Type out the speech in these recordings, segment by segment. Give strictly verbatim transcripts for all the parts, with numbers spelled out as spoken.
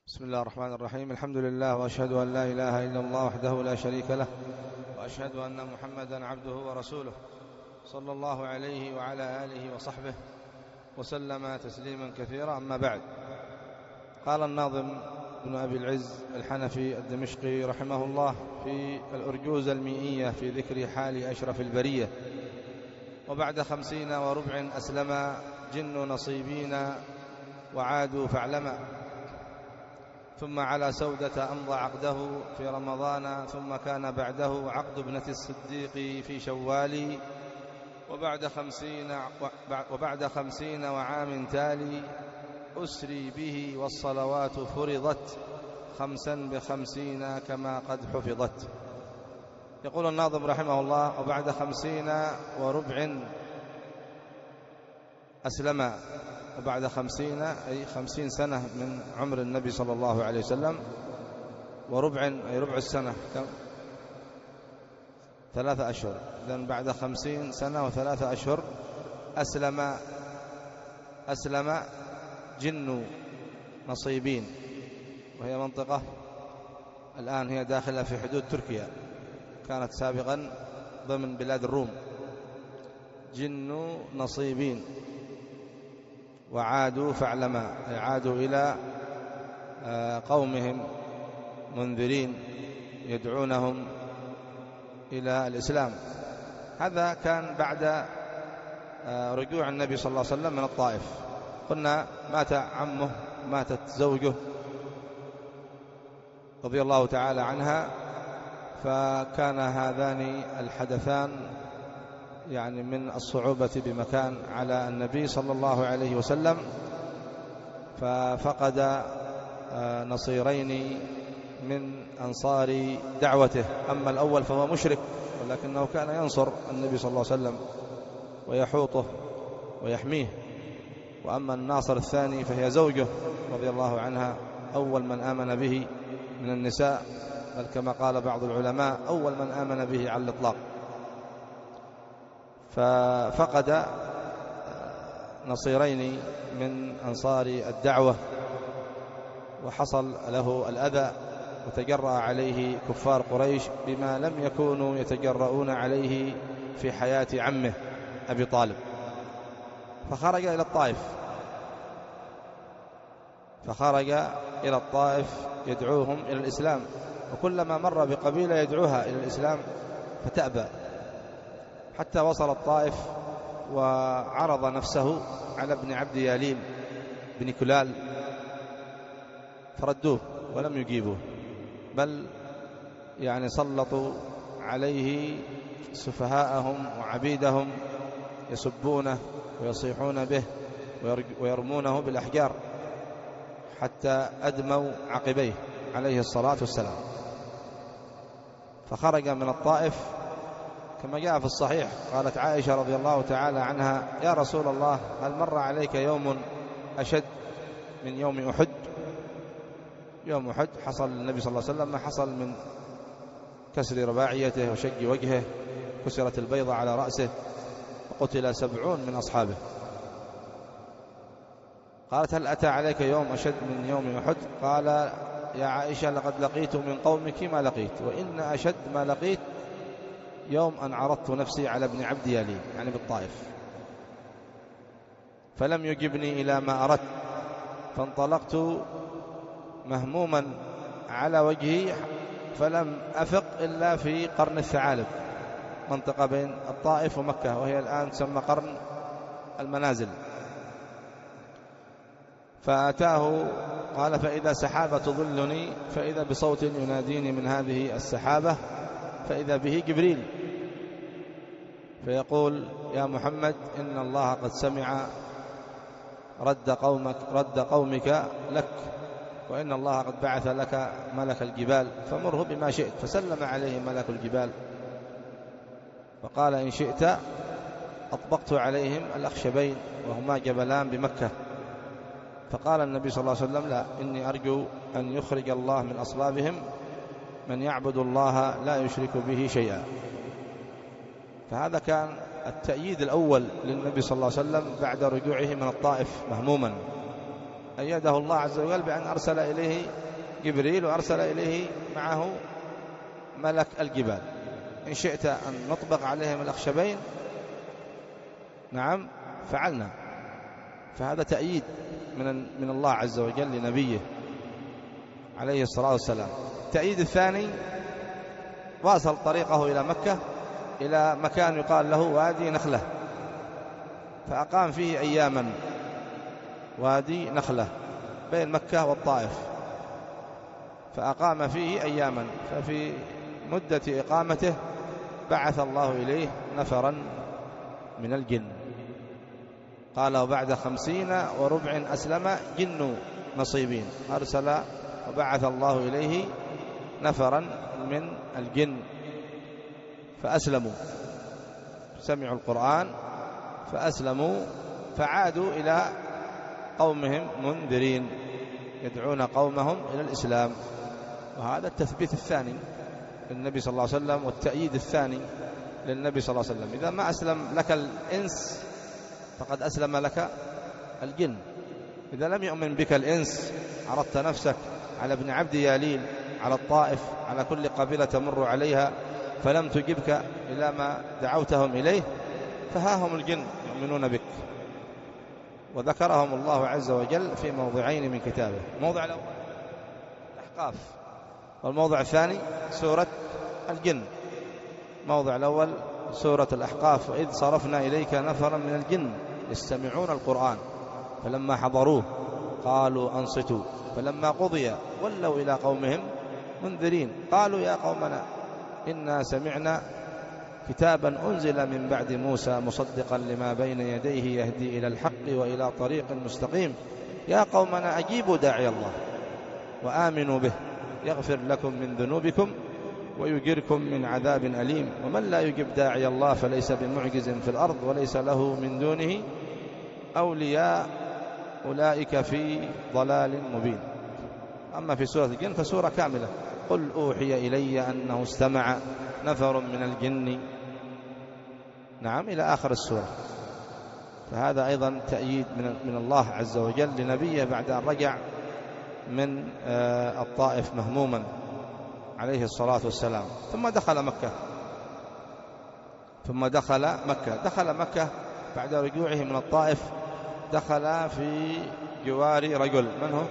بسم الله الرحمن الرحيم. الحمد لله، وأشهد أن لا إله إلا الله وحده لا شريك له، وأشهد أن محمدا عبده ورسوله صلى الله عليه وعلى آله وصحبه وسلم تسليما كثيرا. أما بعد، قال الناظم ابن أبي العز الحنفي الدمشقي رحمه الله في الأرجوزة المئية في ذكر حال أشرف البرية: وبعد خمسين وربع أسلم جن نصيبين وعادوا فاعلما، ثم على سودة أمضى عقده في رمضان، ثم كان بعده عقد ابنة الصديق في شوال، وبعد خمسين, وبعد خمسين وعام تالي أسري به والصلوات فرضت خمسا بخمسين كما قد حفظت. يقول الناظم رحمه الله: وبعد خمسين وربع أسلم، وبعد خمسين أي خمسين سنة من عمر النبي صلى الله عليه وسلم، وربع أي ربع السنة كم؟ ثلاثة أشهر. إذن بعد خمسين سنة وثلاثة أشهر أسلم أسلم جن نصيبين، وهي منطقة الآن هي داخلة في حدود تركيا، كانت سابقا ضمن بلاد الروم. جن نصيبين وعادوا فاعلما، أي عادوا إلى قومهم منذرين يدعونهم إلى الإسلام. هذا كان بعد رجوع النبي صلى الله عليه وسلم من الطائف. قلنا مات عمه، ماتت زوجه رضي الله تعالى عنها، فكان هذان الحدثان يعني من الصعوبة بمكان على النبي صلى الله عليه وسلم، ففقد نصيرين من أنصار دعوته. أما الأول فهو مشرك، ولكنه كان ينصر النبي صلى الله عليه وسلم ويحوطه ويحميه. وأما الناصر الثاني فهي زوجه رضي الله عنها، أول من آمن به من النساء، بل كما قال بعض العلماء أول من آمن به على الإطلاق. ففقد نصيرين من أنصار الدعوة، وحصل له الأذى، وتجرأ عليه كفار قريش بما لم يكونوا يتجرؤون عليه في حياة عمه أبي طالب. فخرج إلى الطائف فخرج إلى الطائف يدعوهم إلى الإسلام، وكلما مر بقبيلة يدعوها إلى الإسلام فتأبى، حتى وصل الطائف وعرض نفسه على ابن عبد ياليم بن كلال، فردوه ولم يجيبوه، بل يعني سلطوا عليه سفهاءهم وعبيدهم يسبونه ويصيحون به ويرمونه بالأحجار حتى أدموا عقبيه عليه الصلاة والسلام. فخرج من الطائف كما جاء في الصحيح، قالت عائشة رضي الله تعالى عنها: يا رسول الله، هل مر عليك يوم أشد من يوم أحد؟ يوم أحد حصل النبي صلى الله عليه وسلم ما حصل من كسر رباعيته وشق وجهه، كسرت البيضة على رأسه، وقتل سبعون من أصحابه. قالت: هل أتى عليك يوم أشد من يوم أحد؟ قال: يا عائشة، لقد لقيت من قومك ما لقيت، وإن أشد ما لقيت يوم أن عرضت نفسي على ابن عبد ياليم، يعني بالطائف، فلم يجبني إلى ما أردت، فانطلقت مهموما على وجهي، فلم أفق إلا في قرن الثعالب، منطقة بين الطائف ومكة، وهي الآن تسمى قرن المنازل. فأتاه قال: فإذا سحابة تظلني، فإذا بصوت يناديني من هذه السحابة، فإذا به جبريل فيقول: يا محمد، إن الله قد سمع رد قومك رد قومك لك، وإن الله قد بعث لك ملك الجبال، فمره بما شئت. فسلم عليه ملك الجبال وقال: إن شئت أطبقت عليهم الأخشبين، وهما جبلان بمكة. فقال النبي صلى الله عليه وسلم: لا، إني أرجو أن يخرج الله من أصلابهم من يعبد الله لا يشرك به شيئا. فهذا كان التأييد الأول للنبي صلى الله عليه وسلم بعد رجوعه من الطائف مهموما. أيده الله عز وجل بأن أرسل إليه جبريل وأرسل إليه معه ملك الجبال. إن شئت أن نطبق عليهم الأخشبين نعم فعلنا. فهذا تأييد من من الله عز وجل لنبيه عليه الصلاة والسلام. التأييد الثاني واصل طريقه إلى مكة إلى مكان يقال له وادي نخلة، فأقام فيه أياما، وادي نخلة بين مكة والطائف، فأقام فيه أياما. ففي مدة إقامته بعث الله إليه نفرا من الجن. قال وبعد خمسين وربع أسلم جن نصيبين. أرسل وبعث الله إليه نفرا من الجن فأسلموا، سمعوا القرآن فأسلموا، فعادوا إلى قومهم منذرين يدعون قومهم إلى الإسلام. وهذا التثبيت الثاني للنبي صلى الله عليه وسلم والتأييد الثاني للنبي صلى الله عليه وسلم. إذا ما أسلم لك الإنس فقد أسلم لك الجن. إذا لم يؤمن بك الإنس عرضت نفسك على ابن عبد ياليل، على الطائف، على كل قبيلة تمر عليها فلم تجبك إلى ما دعوتهم إليه، فها هم الجن يؤمنون بك. وذكرهم الله عز وجل في موضعين من كتابه. الموضع الأول الأحقاف، والموضع الثاني سورة الجن. موضع الأول سورة الأحقاف: وإذ صرفنا إليك نفرا من الجن يستمعون القرآن فلما حضروه قالوا أنصتوا فلما قضي ولوا إلى قومهم منذرين قالوا يا قومنا إنا سمعنا كتابا أنزل من بعد موسى مصدقا لما بين يديه يهدي إلى الحق وإلى طريق مستقيم يا قومنا أجيبوا داعي الله وآمنوا به يغفر لكم من ذنوبكم ويجركم من عذاب أليم ومن لا يجب داعي الله فليس بمعجز في الأرض وليس له من دونه أولياء أولئك في ضلال مبين. أما في سورة الجن فسورة كاملة: قل أوحي إلي أنه استمع نفر من الجن، نعم، إلى آخر السورة. فهذا أيضا تأييد من الله عز وجل لنبيه بعد أن رجع من الطائف مهموما عليه الصلاة والسلام. ثم دخل مكة ثم دخل مكة دخل مكة بعد رجوعه من الطائف. دخل في جوار رجل، من هو؟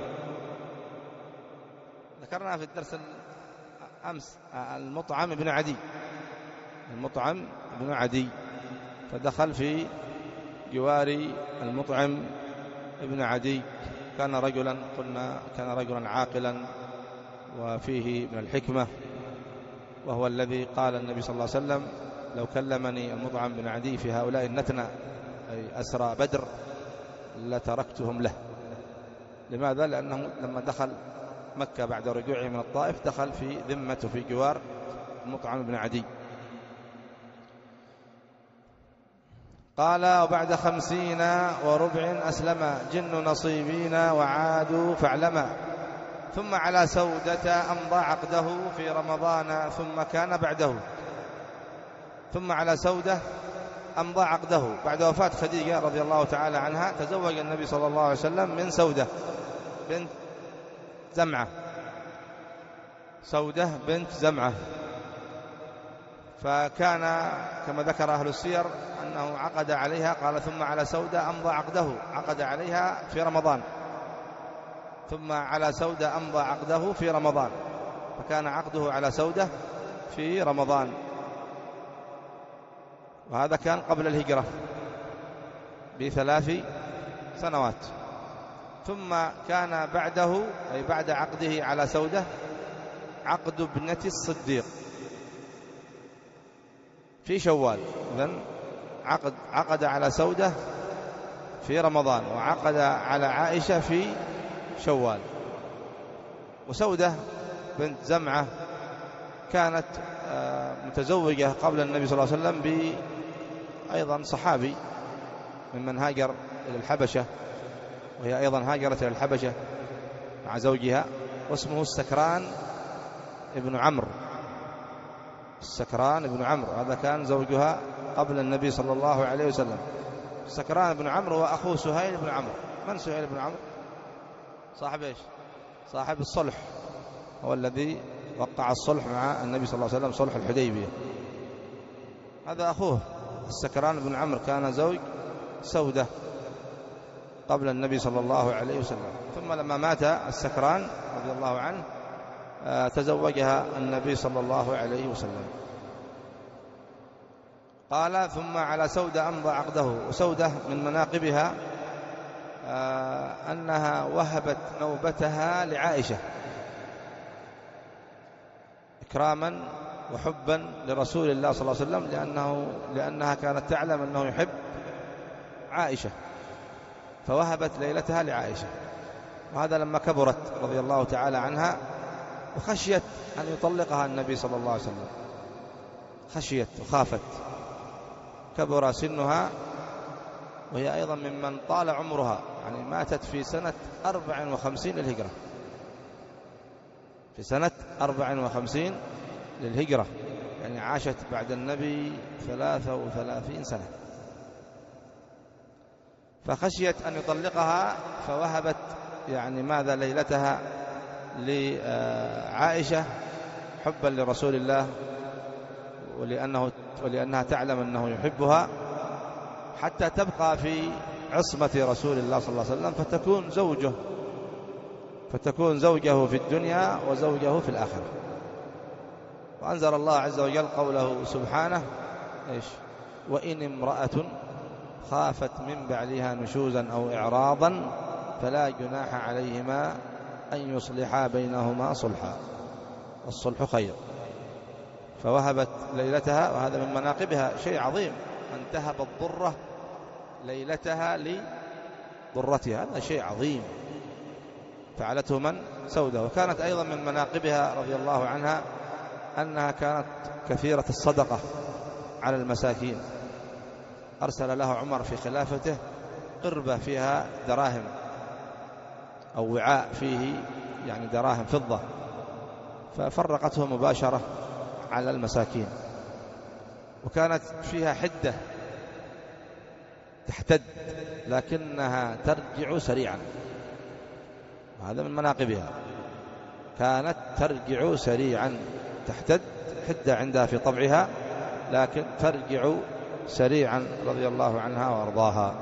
ذكرنا في الدرس أمس المطعم بن عدي المطعم بن عدي فدخل في جوار المطعم ابن عدي. كان رجلا قلنا كان رجلا عاقلا وفيه من الحكمة، وهو الذي قال النبي صلى الله عليه وسلم: لو كلمني المطعم بن عدي في هؤلاء النتنة أي أسرى بدر لتركتهم له. لماذا؟ لأنه لما دخل مكة بعد رجوعه من الطائف دخل في ذمته في جوار المطعم بن عدي. قال: وبعد خمسين وربع أسلم جن نصيبين وعادوا فاعلما ثم على سودة أمضى عقده في رمضان ثم كان بعده. ثم على سودة أمضى عقده بعد وفاة خديجة رضي الله تعالى عنها. تزوج النبي صلى الله عليه وسلم من سودة بنت زمعة سودة بنت زمعة فكان كما ذكر أهل السير أنه عقد عليها. قال: ثم على سودة أمضى عقده، عقد عليها في رمضان. ثم على سودة أمضى عقده في رمضان، فكان عقده على سودة في رمضان، وهذا كان قبل الهجرة بثلاث سنوات. ثم كان بعده أي بعد عقده على سودة عقد ابنة الصديق في شوال. إذن عقد عقد على سودة في رمضان وعقد على عائشة في شوال. وسودة بنت زمعة كانت متزوجة قبل النبي صلى الله عليه وسلم بأيضا صحابي ممن هاجر إلى الحبشة، وهي أيضا هاجرت إلى الحبشة مع زوجها، واسمه السكران ابن عمرو. السكران ابن عمرو هذا كان زوجها قبل النبي صلى الله عليه وسلم. السكران ابن عمرو وأخوه سهيل بن عمرو. من سهيل بن عمرو؟ صاحب إيش؟ صاحب الصلح، هو الذي وقع الصلح مع النبي صلى الله عليه وسلم، صلح الحديبية. هذا أخوه السكران بن عمرو، كان زوج سودة قبل النبي صلى الله عليه وسلم، ثم لما مات السكران رضي الله عنه تزوجها النبي صلى الله عليه وسلم. قال ثم على سودة أمضى عقده. وسودة من مناقبها أنها وهبت نوبتها لعائشة إكراما وحبا لرسول الله صلى الله عليه وسلم، لأنه لأنها كانت تعلم أنه يحب عائشة، فوهبت ليلتها لعائشة. وهذا لما كبرت رضي الله تعالى عنها وخشيت أن يطلقها النبي صلى الله عليه وسلم، خشيت وخافت، كبر سنها، وهي أيضا ممن طال عمرها، يعني ماتت في سنة أربع وخمسين للهجرة، في سنة أربع وخمسين للهجرة، يعني عاشت بعد النبي ثلاثة وثلاثين سنة، فخشيت أن يطلقها فوهبت يعني ماذا ليلتها لعائشة حبا لرسول الله، ولأنه ولأنها تعلم أنه يحبها، حتى تبقى في عصمة رسول الله صلى الله عليه وسلم، فتكون زوجه فتكون زوجه في الدنيا وزوجه في الآخرة. وأنزل الله عز وجل قوله سبحانه إيش؟ وإن امرأة خافت من بعلها نشوزا أو إعراضا فلا جناح عليهما أن يصلحا بينهما صلحا، الصلح خير. فوهبت ليلتها، وهذا من مناقبها شيء عظيم، أن تهب الضرة ليلتها لضرتها، هذا شيء عظيم فعلته من؟ سودة. وكانت أيضا من مناقبها رضي الله عنها أنها كانت كثيرة الصدقة على المساكين. أرسل له عمر في خلافته قربة فيها دراهم أو وعاء فيه يعني دراهم فضة، ففرقته مباشرة على المساكين، وكانت فيها حدة تحتد لكنها ترجع سريعا، وهذا من مناقبها، كانت ترجع سريعا، تحتد حدة عندها في طبعها لكن ترجع سريعا رضي الله عنها وارضاها.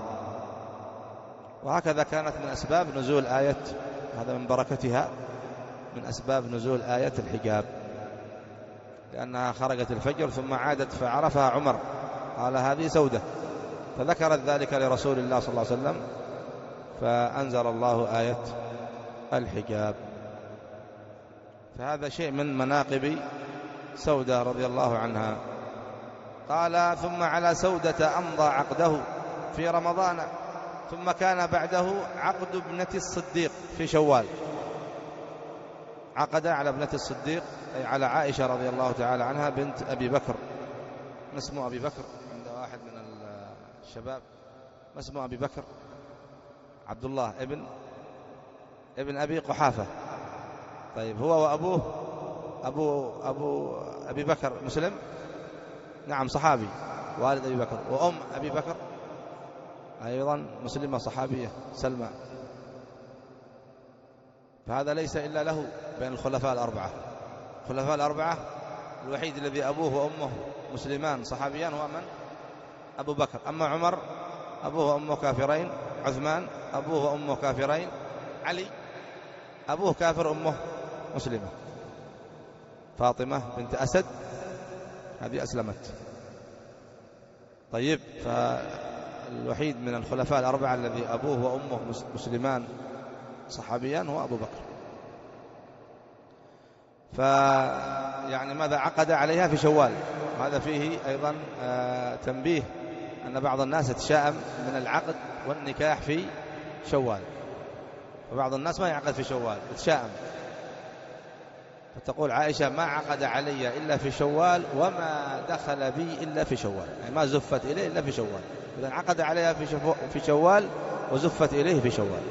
وهكذا كانت من أسباب نزول آية، هذا من بركتها، من أسباب نزول آية الحجاب، لأنها خرجت الفجر ثم عادت فعرفها عمر، قال هذه سودة، فذكرت ذلك لرسول الله صلى الله عليه وسلم فأنزل الله آية الحجاب. فهذا شيء من مناقب سودة رضي الله عنها. قال ثم على سودة أمضى عقده في رمضان، ثم كان بعده عقد ابنة الصديق في شوال، عقد على ابنة الصديق أي على عائشة رضي الله تعالى عنها بنت أبي بكر. ما اسمه أبي بكر عند واحد من الشباب؟ ما اسمه أبي بكر؟ عبد الله ابن ابن أبي قحافة. طيب هو وأبوه أبو أبو أبي بكر مسلم؟ نعم صحابي، والد أبي بكر، وأم أبي بكر أيضا مسلمة صحابية سلمى. فهذا ليس إلا له بين الخلفاء الأربعة. الخلفاء الأربعة الوحيد الذي أبوه وأمه مسلمان صحابيان هو من؟ أبو بكر. أما عمر أبوه وأمه كافرين، عثمان أبوه وأمه كافرين، علي أبوه كافر أمه مسلمة، فاطمة بنت أسد هذه أسلمت. طيب فالوحيد من الخلفاء الأربعة الذي أبوه وأمه مسلمان صحابيان هو أبو بكر. فيعني ماذا عقد عليها في شوال. وهذا فيه أيضا تنبيه أن بعض الناس يتشائم من العقد والنكاح في شوال، وبعض الناس ما يعقد في شوال يتشائم، فتقول عائشة ما عقد علي إلا في شوال وما دخل بي إلا في شوال، يعني ما زفت إليه إلا في شوال. إذن عقد عليها في شوال وزفت إليه في شوال.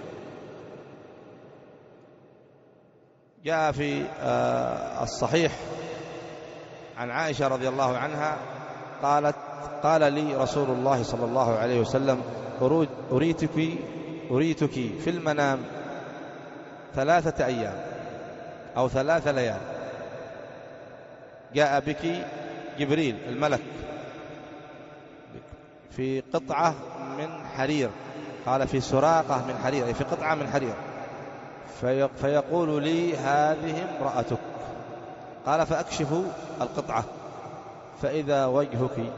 جاء في الصحيح عن عائشة رضي الله عنها قالت قال لي رسول الله صلى الله عليه وسلم أريتك, أريتك في المنام ثلاثة أيام أو ثلاث ليال جاء بك جبريل الملك في قطعة من حرير، قال في سراقة من حرير، أي في قطعة من حرير، في فيقول لي هذه امرأتك. قال فأكشف القطعة فإذا وجهك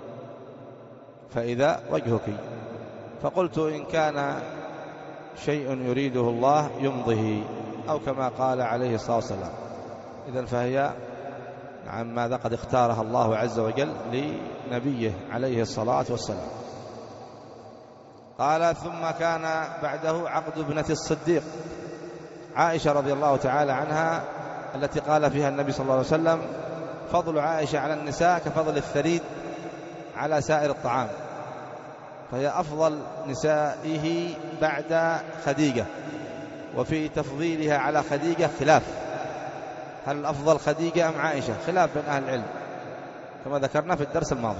فإذا وجهك فقلت إن كان شيء يريده الله يمضه، أو كما قال عليه الصلاة والسلام. إذن فهي عن ماذا قد اختارها الله عز وجل لنبيه عليه الصلاة والسلام. قال ثم كان بعده عقد ابنة الصديق عائشة رضي الله تعالى عنها، التي قال فيها النبي صلى الله عليه وسلم فضل عائشة على النساء كفضل الثريد على سائر الطعام، فهي أفضل نسائه بعد خديجة. وفي تفضيلها على خديجة خلاف، هل الأفضل خديجة أم عائشة؟ خلاف بين أهل العلم كما ذكرنا في الدرس الماضي.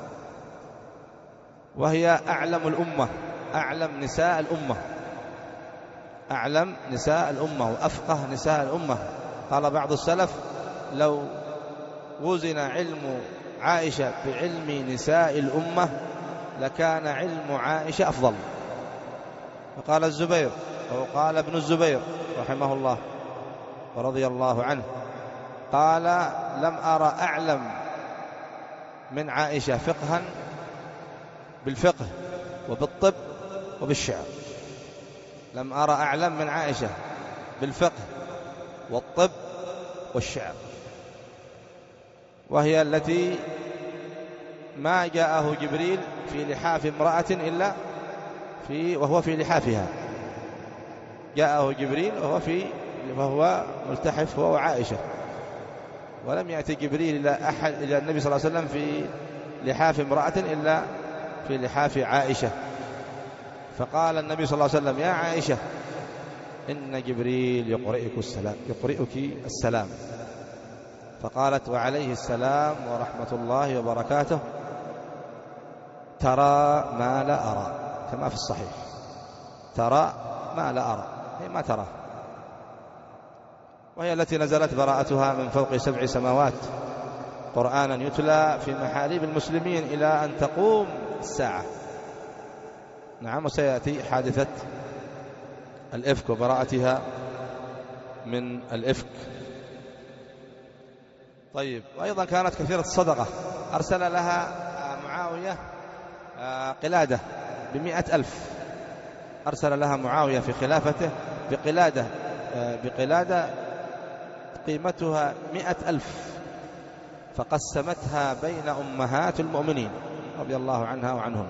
وهي أعلم الأمة، أعلم نساء الأمة، أعلم نساء الأمة وأفقه نساء الأمة. قال بعض السلف لو وزن علم عائشة بعلم نساء الأمة لكان علم عائشة أفضل. وقال الزبير أو قال ابن الزبير رحمه الله ورضي الله عنه، قال لم أرى أعلم من عائشة فقها بالفقه وبالطب وبالشعر. لم أرى أعلم من عائشة بالفقه والطب والشعر. وهي التي ما جاءه جبريل في لحاف امرأة إلا في وهو في لحافها، جاءه جبريل وهو في وهو ملتحف هو وعائشة، ولم يأتي جبريل إلى أحد إلى النبي صلى الله عليه وسلم في لحاف امرأة إلا في لحاف عائشة. فقال النبي صلى الله عليه وسلم يا عائشة إن جبريل يقرئك السلام يقرئك السلام. فقالت وعليه السلام ورحمة الله وبركاته ترى ما لا أرى، كما في الصحيح، ترى ما لا أرى، هي ما ترى. وهي التي نزلت براءتها من فوق سبع سماوات قرآنا يتلى في محاريب المسلمين إلى أن تقوم الساعة. نعم. وسيأتي حادثة الإفك وبراءتها من الإفك. طيب. وأيضا كانت كثيرة الصدقة، أرسل لها معاوية قلادة بمئة ألف، أرسل لها معاوية في خلافته بقلادة بقلادة قيمتها مئة ألف، فقسمتها بين أمهات المؤمنين رضي الله عنها وعنهم.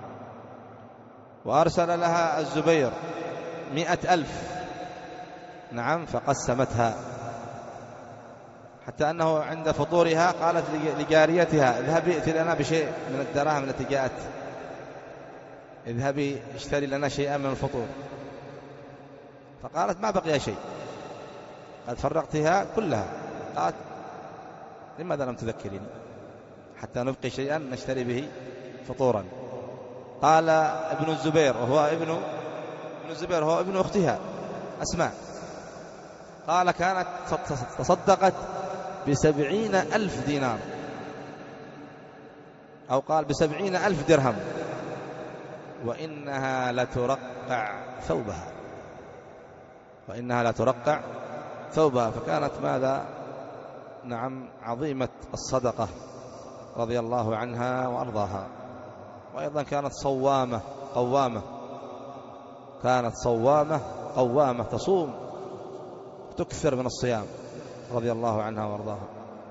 وأرسل لها الزبير مئة ألف، نعم، فقسمتها، حتى أنه عند فطورها قالت لجاريتها اذهبي ائتي لنا بشيء من الدراهم التي جاءت، اذهبي اشتري لنا شيئا من الفطور. فقالت ما بقي شيء، قد فرقتها كلها. قالت لماذا لم تذكريني حتى نبقي شيئا نشتري به فطورا؟ قال ابن الزبير وهو ابن ابن الزبير هو ابن أختها أسماء، قال كانت تصدقت بسبعين ألف دينار، أو قال بسبعين ألف درهم، وإنها لترقع ثوبها، وإنها لترقع ثوبها. فكانت ماذا؟ نعم، عظيمة الصدقة رضي الله عنها وأرضاها. وأيضا كانت صوامة قوامة، كانت صوامة قوامة تصوم تكثر من الصيام رضي الله عنها وأرضاها.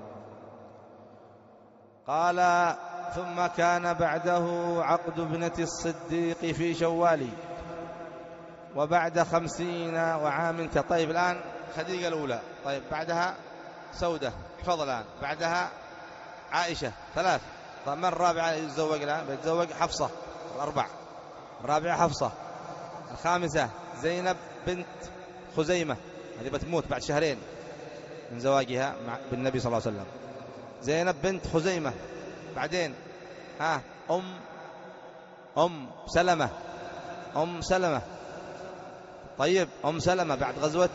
قال ثم كان بعده عقد ابنة الصديق في شوال وبعد خمسين وعام. طيب الآن خديجة الأولى، طيب بعدها سودة، فضل الآن بعدها عائشة، ثلاث. طيب من الرابعة يتزوج الآن؟ يتزوج حفصة، الأربع. الرابعة حفصة، الخامسة زينب بنت خزيمة، هذه بتموت بعد شهرين من زواجها مع بالنبي صلى الله عليه وسلم. زينب بنت خزيمة. بعدين ها أم أم سلمة، أم سلمة. طيب أم سلمة بعد غزوة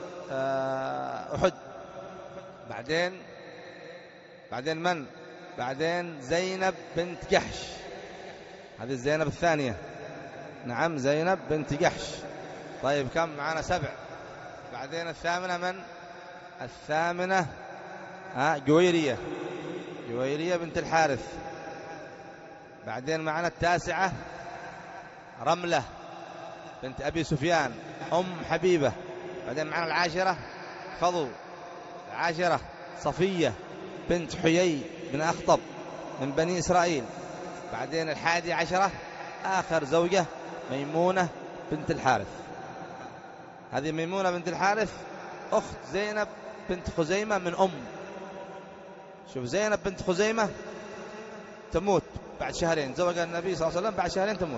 أحد. بعدين بعدين من؟ بعدين زينب بنت جحش، هذه زينب الثانية. نعم زينب بنت جحش. طيب كم معنا؟ سبع. بعدين الثامنة من؟ الثامنة ها جويرية، جويرية بنت الحارث. بعدين معنا التاسعة رملة بنت أبي سفيان أم حبيبة. بعدين معنا العاشرة فضل، العاشرة صفية بنت حيي بن أخطب من بني إسرائيل. بعدين الحادي عشرة آخر زوجة ميمونة بنت الحارث. هذه ميمونة بنت الحارث أخت زينب بنت خزيمة من أم. شوف زينب بنت خزيمة تموت بعد شهرين، زوج النبي صلى الله عليه وسلم بعد شهرين تموت،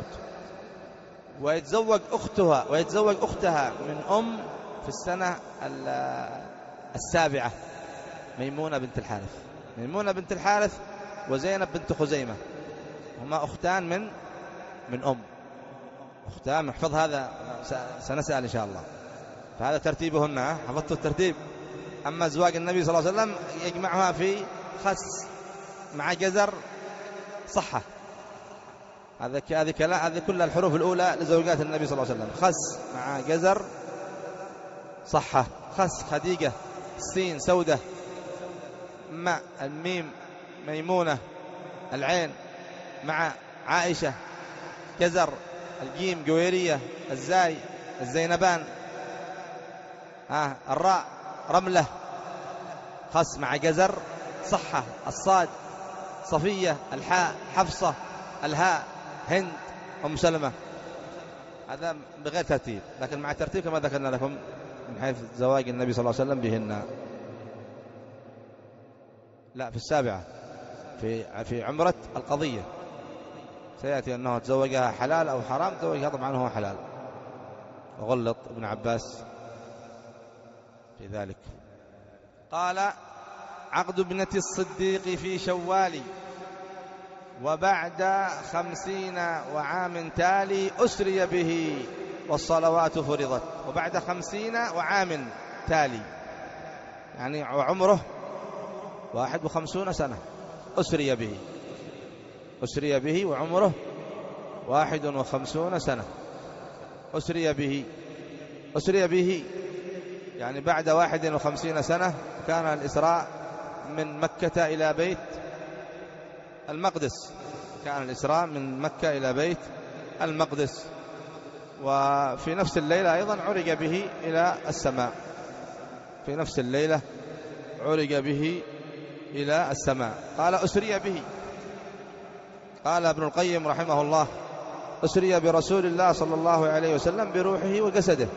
ويتزوج أختها ويتزوج أختها من أم في السنة السابعة ميمونة بنت الحارث. ميمونة بنت الحارث وزينب بنت خزيمة هما أختان من من أم، أختان. نحفظ هذا سنسأل إن شاء الله. فهذا ترتيبهن، حفظت الترتيب. أما زواج النبي صلى الله عليه وسلم يجمعها في خس مع جزر صحة. هذا هذه كلا هذه كل الحروف الأولى لزوجات النبي صلى الله عليه وسلم. خس مع جزر صحة. خس خديجة، السين سودة، مع الميم ميمونة، العين مع عائشة، جزر، الجيم جويرية، الزاي الزينبان، ها الراء رملة، خس مع جزر صحة، الصاد صفية، الحاء حفصة، الهاء هند أم سلمة. هذا بغير ترتيب، لكن مع ترتيب كما ذكرنا لكم من حيث زواج النبي صلى الله عليه وسلم بهن. لا في السابعة في في عمرة القضية سيأتي أنه تزوجها حلال أو حرام. تزوجها طبعا هو حلال، وغلط ابن عباس في ذلك. قال عقد ابنة الصديق في شوال وبعد خمسين وعام تالي أسري به والصلوات فرضت. وبعد خمسين وعام تالي يعني وعمره واحد وخمسون سنة أسري به، أسري به وعمره واحد وخمسون سنة. أسري به أسري به يعني بعد واحد وخمسين سنة كان الإسراء من مكة إلى بيت المقدس. كان الإسراء من مكة إلى بيت المقدس. وفي نفس الليلة أيضا عرج به إلى السماء. في نفس الليلة عرج به إلى السماء. قال أسري به. قال ابن القيم رحمه الله أسري برسول الله صلى الله عليه وسلم بروحه وجسده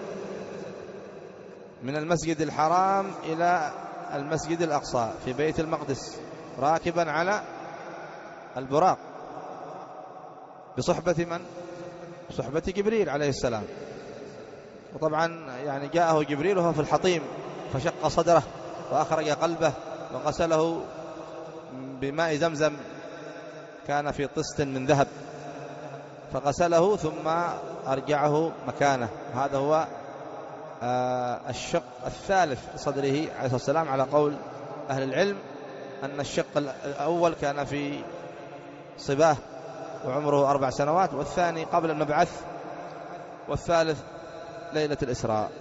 من المسجد الحرام إلى المسجد الأقصى في بيت المقدس راكبا على البراق بصحبة من؟ بصحبة جبريل عليه السلام. وطبعا يعني جاءه جبريل وهو في الحطيم فشق صدره وأخرج قلبه وغسله بماء زمزم كان في طست من ذهب فغسله ثم أرجعه مكانه. هذا هو الشق الثالث في صدره عليه الصلاة والسلام على قول أهل العلم، أن الشق الأول كان في صباه وعمره أربع سنوات، والثاني قبل المبعث، والثالث ليلة الإسراء.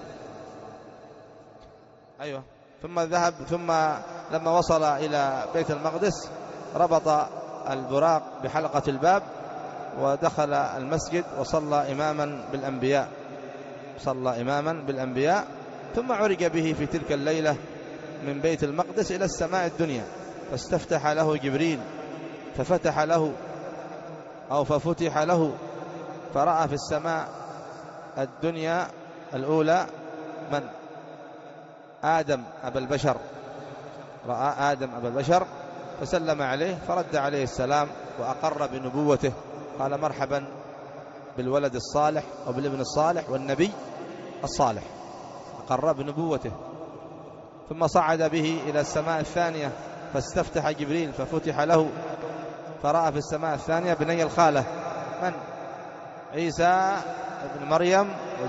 أيوة. ثم ذهب ثم لما وصل إلى بيت المقدس ربط البراق بحلقة الباب ودخل المسجد وصلى إماما بالأنبياء صلى إماما بالأنبياء ثم عرج به في تلك الليلة من بيت المقدس إلى السماء الدنيا فاستفتح له جبريل ففتح له أو ففتح له فرأى في السماء الدنيا الأولى من؟ آدم أبا البشر. رأى آدم أبا البشر فسلم عليه فرد عليه السلام وأقر بنبوته. قال مرحبا بالولد الصالح وبالابن الصالح والنبي الصالح، أقر بنبوته. ثم صعد به إلى السماء الثانية فاستفتح جبريل ففتح له فرأى في السماء الثانية بني الخالة من؟ عيسى ابن مريم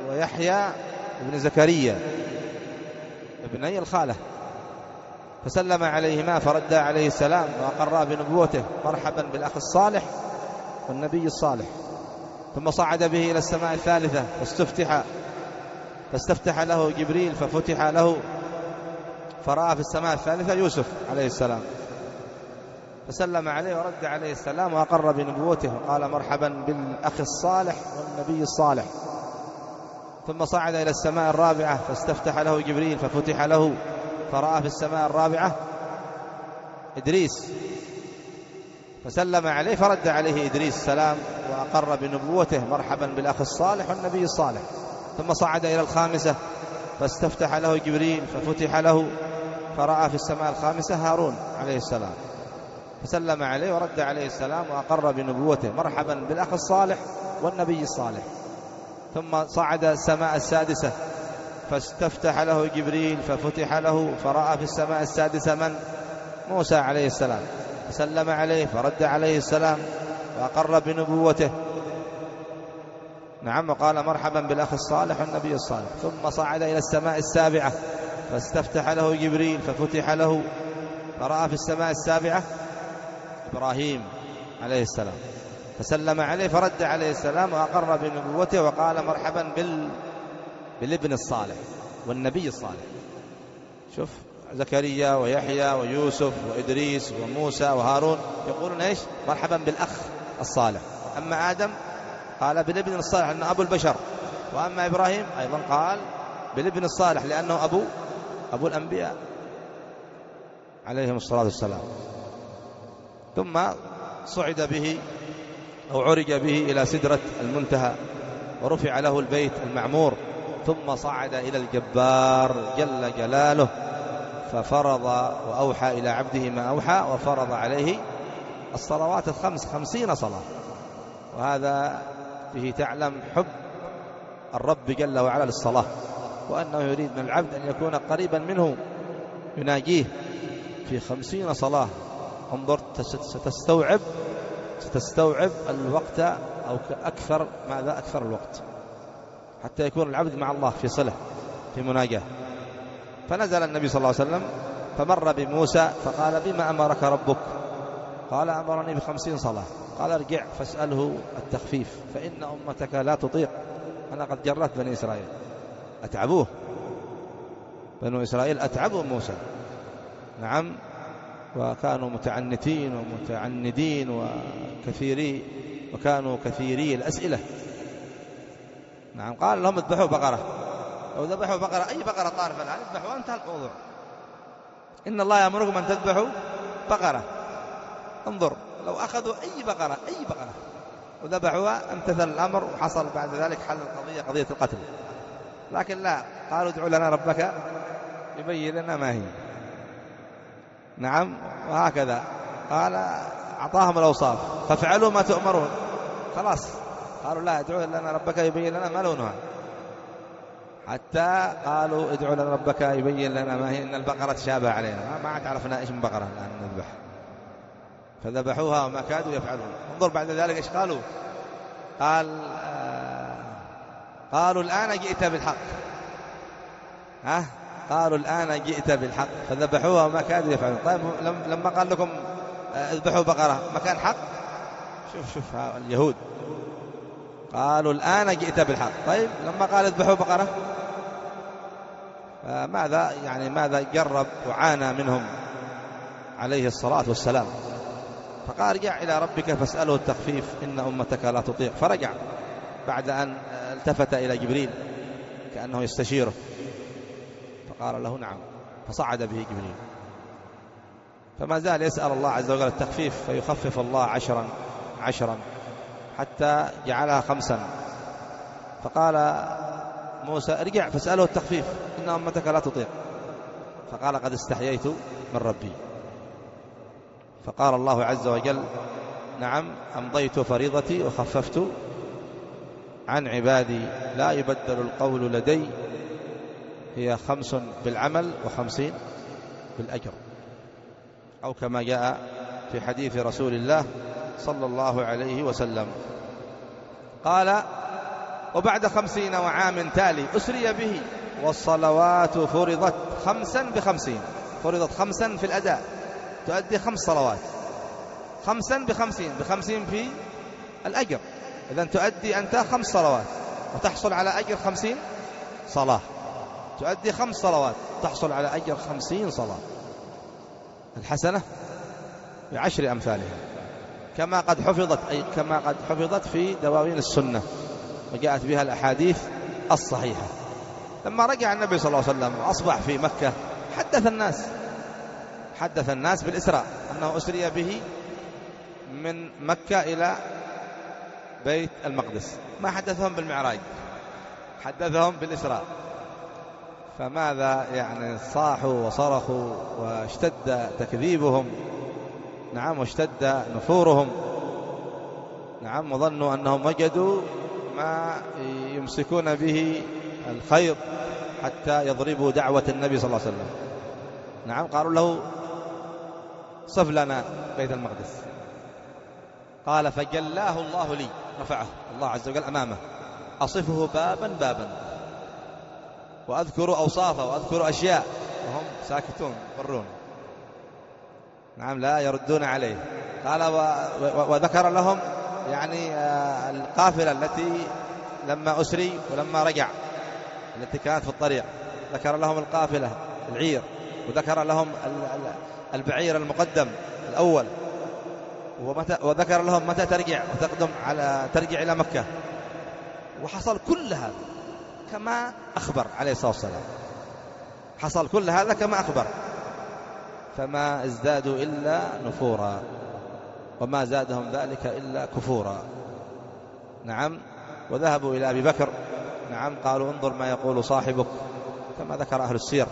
ويحيى ابن زكريا ابني الخالة، فسلم عليهما فرد عليه السلام وأقر بنبوته مرحبا بالأخ الصالح والنبي الصالح. ثم صعد به إلى السماء الثالثة فاستفتح فاستفتح له جبريل ففتح له، فرأى في السماء الثالثة يوسف عليه السلام، فسلم عليه ورد عليه السلام وأقر بنبوته وقال مرحبا بالأخ الصالح والنبي الصالح. ثم صعد إلى السماء الرابعة فاستفتح له جبريل ففتح له، فرأى في السماء الرابعة إدريس، فسلم عليه فرد عليه إدريس السلام وأقر بنبوته مرحبا بالأخ الصالح والنبي الصالح. ثم صعد إلى الخامسة فاستفتح له جبريل ففتح له، فرأى في السماء الخامسة هارون عليه السلام، فسلم عليه ورد عليه السلام وأقر بنبوته مرحبا بالأخ الصالح والنبي الصالح. ثم صعد السماء السادسة فاستفتح له جبريل ففتح له، فرأى في السماء السادسة من؟ موسى عليه السلام، فسلم عليه فرد عليه السلام وأقر بنبوته نعم وقال مرحبا بالأخ الصالح والنبي الصالح. ثم صعد إلى السماء السابعة فاستفتح له جبريل ففتح له، فرأى في السماء السابعة إبراهيم عليه السلام، فسلم عليه فرد عليه السلام وأقر بنبوته وقال مرحبا بال... بالابن الصالح والنبي الصالح. شوف زكريا ويحيى ويوسف وإدريس وموسى وهارون يقولون إيش؟ مرحبا بالأخ الصالح. أما آدم قال بالابن الصالح لأنه أبو البشر، وأما إبراهيم أيضا قال بالابن الصالح لأنه أبو أبو الأنبياء عليهم الصلاة والسلام. ثم صعد به أو عرج به إلى سدرة المنتهى ورفع له البيت المعمور، ثم صعد إلى الجبار جل جلاله ففرض وأوحى إلى عبده ما أوحى وفرض عليه الصلوات الخمس خمسين صلاة. وهذا به تعلم حب الرب جل وعلا للصلاة، وأنه يريد من العبد أن يكون قريبا منه يناجيه في خمسين صلاة. انظر ستستوعب ستستوعب الوقت أو أكثر ماذا أكثر الوقت حتى يكون العبد مع الله في صلة في مناجاة. فنزل النبي صلى الله عليه وسلم فمر بموسى فقال بما أمرك ربك؟ قال أمرني بخمسين صلاة. قال ارجع فاسأله التخفيف فإن أمتك لا تطيق. أنا قد جرت بني إسرائيل أتعبوه، بنو إسرائيل أتعبوا موسى نعم، وكانوا متعنتين ومتعندين وكثيري وكانوا كثيري الأسئلة نعم. قال لهم اذبحوا بقرة، لو ذبحوا بقرة أي بقرة طارفة الآن اذبحوا وانتهى الموضوع. إن الله يأمركم أن تذبحوا بقرة. انظر لو أخذوا أي بقرة أي بقرة وذبحوها امتثل الأمر وحصل بعد ذلك حل القضية قضية القتل. لكن لا، قالوا ادعوا لنا ربك يبين لنا ما هي نعم. وهكذا قال أعطاهم الأوصاف فافعلوا ما تؤمرون. خلاص قالوا لا، ادعوا لنا ربك يبين لنا ما لونها، حتى قالوا ادعوا لنا ربك يبين لنا ما هي، إن البقرة تشابه علينا، ما عاد عرفنا إيش من بقرة الآن نذبح. فذبحوها وما كادوا يفعلون. انظر بعد ذلك إيش قالوا؟ قال آه قالوا الآن جئت بالحق. ها قالوا الآن جئت بالحق فذبحوها وما كادوا يفعلون. طيب لما قال لكم اذبحوا بقرة ما كان حق؟ شوف شوف اليهود قالوا الآن جئت بالحق. طيب لما قال اذبحوا بقرة ماذا يعني ماذا جرب وعانى منهم عليه الصلاة والسلام؟ فقال ارجع إلى ربك فاسأله التخفيف إن أمتك لا تطيق. فرجع بعد أن التفت إلى جبريل كأنه يستشيره فقال له نعم، فصعد به جبريل. فما زال يسأل الله عز وجل التخفيف فيخفف الله عشرا عشرا حتى جعلها خمسا. فقال موسى ارجع فاسأله التخفيف إن أمتك لا تطيق. فقال قد استحييت من ربي. فقال الله عز وجل نعم أمضيت فريضتي وخففت عن عبادي لا يبدل القول لدي، هي خمس بالعمل وخمسين بالأجر، أو كما جاء في حديث رسول الله صلى الله عليه وسلم. قال وبعد خمسين وعام تالي أسري به والصلوات فرضت خمسا بخمسين، فرضت خمسا في الأداء، تؤدي خمس صلوات، خمسا بخمسين، بخمسين في الأجر، إذن تؤدي أنت خمس صلوات وتحصل على أجر خمسين صلاة، تؤدي خمس صلوات تحصل على أجر خمسين صلاة، الحسنة بعشر أمثالها، كما قد حفظت، أي كما قد حفظت في دواوين السنة وجاءت بها الأحاديث الصحيحة. لما رجع النبي صلى الله عليه وسلم وأصبح في مكة حدث الناس حدث الناس بالإسراء، أنه أسري به من مكة إلى بيت المقدس، ما حدثهم بالمعراج، حدثهم بالإسراء. فماذا يعني صاحوا وصرخوا واشتد تكذيبهم، نعم، واشتد نفورهم، نعم، وظنوا أنهم وجدوا ما يمسكون به الخير حتى يضربوا دعوة النبي صلى الله عليه وسلم. نعم، قالوا له صف لنا بيت المقدس، قال فجلاه الله لي، رفعه الله عز وجل أمامه، أصفه بابا بابا وأذكر أوصافه وأذكر أشياء وهم ساكتون يقرون، نعم، لا يردون عليه. قال وذكر لهم يعني القافلة التي لما أسري ولما رجع التي كانت في الطريق، ذكر لهم القافلة العير، وذكر لهم البعير المقدم الأول، وذكر لهم متى ترجع وتقدم على ترجع إلى مكة، وحصل كل هذا كما أخبر عليه الصلاة والسلام، حصل كل هذا كما أخبر، فما ازدادوا إلا نفورا وما زادهم ذلك إلا كفورا. نعم، وذهبوا إلى أبي بكر، نعم، قالوا انظر ما يقول صاحبك، كما ذكر أهل السير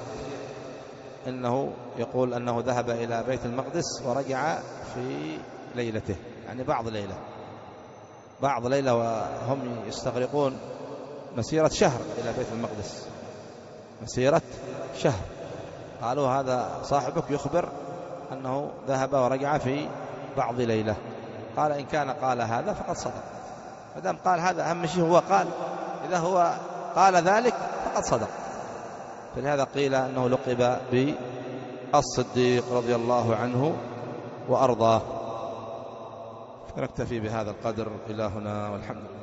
إنه يقول أنه ذهب إلى بيت المقدس ورجع في ليلته، يعني بعض ليلة بعض ليلة وهم يستغرقون مسيرة شهر إلى بيت المقدس، مسيرة شهر. قالوا هذا صاحبك يخبر أنه ذهب ورجع في بعض ليلة. قال إن كان قال هذا فقد صدق، مادام قال هذا أهم شيء هو قال، إذا هو قال ذلك فقد صدق. فلهذا قيل أنه لقب بالصديق رضي الله عنه وأرضاه. فنكتفي بهذا القدر إلى هنا، والحمد لله.